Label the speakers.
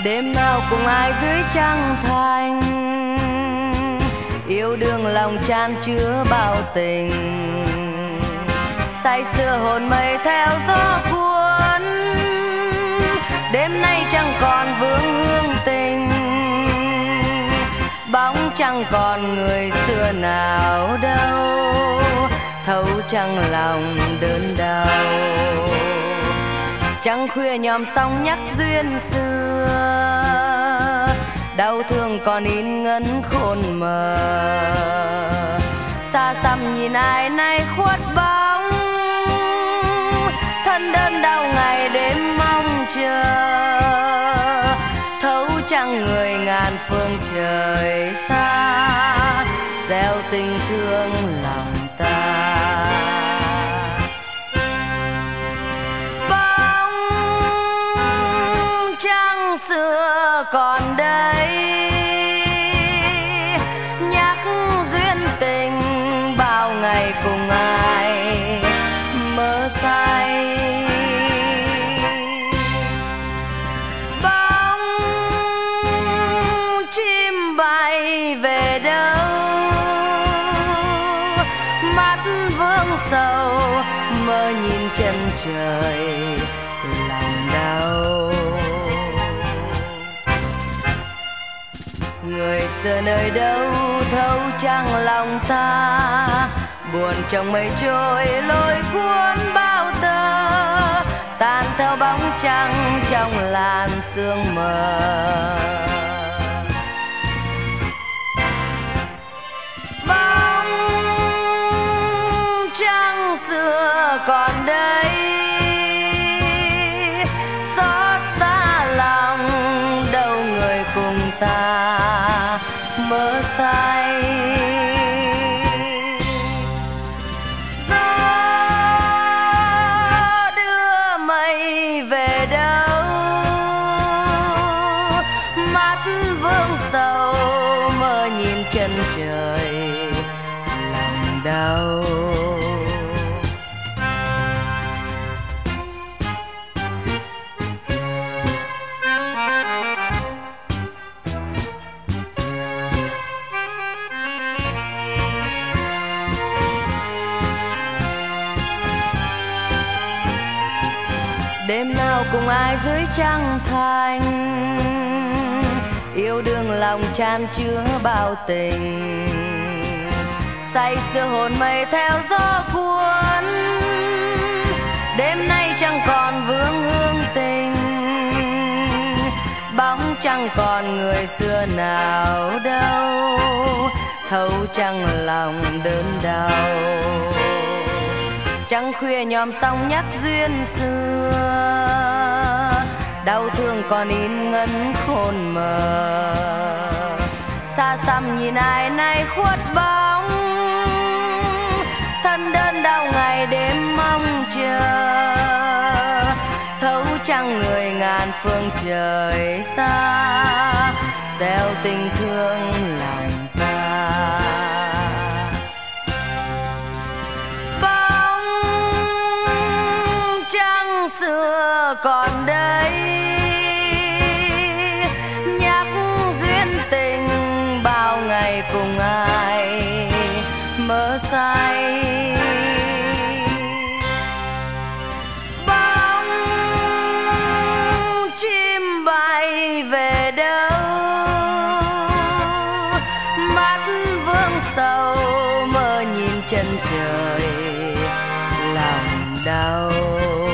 Speaker 1: Đêm nào cùng ai dưới trăng thanh, yêu đương lòng chan chứa bao tình. Say sưa hồn mây theo gió cuốn, đêm nay chẳng còn vương hương tình. Bóng chẳng còn người xưa nào đâu, thấu chẳng lòng đớn đau. Trăng khuya nhòm sóng nhắc duyên xưa, đau thương còn in ngấn khôn mờ. Xa xăm nhìn ai nay khuất bóng, thân đơn đau ngày đêm mong chờ. Thấu chẳng người ngàn phương trời xa, gieo tình thương lòng ta. Xưa còn đây nhắc duyên tình, bao ngày cùng ai mơ say. Bóng chim bay về đâu, mắt vương sầu mơ nhìn chân trời lòng đau. Người xưa nơi đâu thấu chẳng lòng ta, buồn trong mây trôi lôi cuốn bao tơ, tan theo bóng trăng trong làn sương mờ. Bóng trăng xưa còn đây, xót xa lòng đâu người cùng ta mơ say. Gió đưa mây về đâu, mắt vương sầu mơ nhìn chân trời lòng đau. Đêm nào cùng ai dưới trăng thanh, yêu đương lòng chan chứa bao tình. Say sưa hồn mây theo gió cuốn, đêm nay chẳng còn vương hương tình. Bóng chẳng còn người xưa nào đâu, thấu chẳng lòng đớn đau. Trăng khuya nhòm sóng nhắc duyên xưa, đau thương còn in ngấn khôn mờ. Xa xăm nhìn ai nay khuất bóng, thân đơn đau ngày đêm mong chờ. Thấu chẳng người ngàn phương trời xa, gieo tình thương lòng ta. Xưa còn đây nhắc duyên tình, bao ngày cùng ai mơ say. Bóng chim bay về đâu, mắt vương sầu mơ nhìn chân trời lòng đau.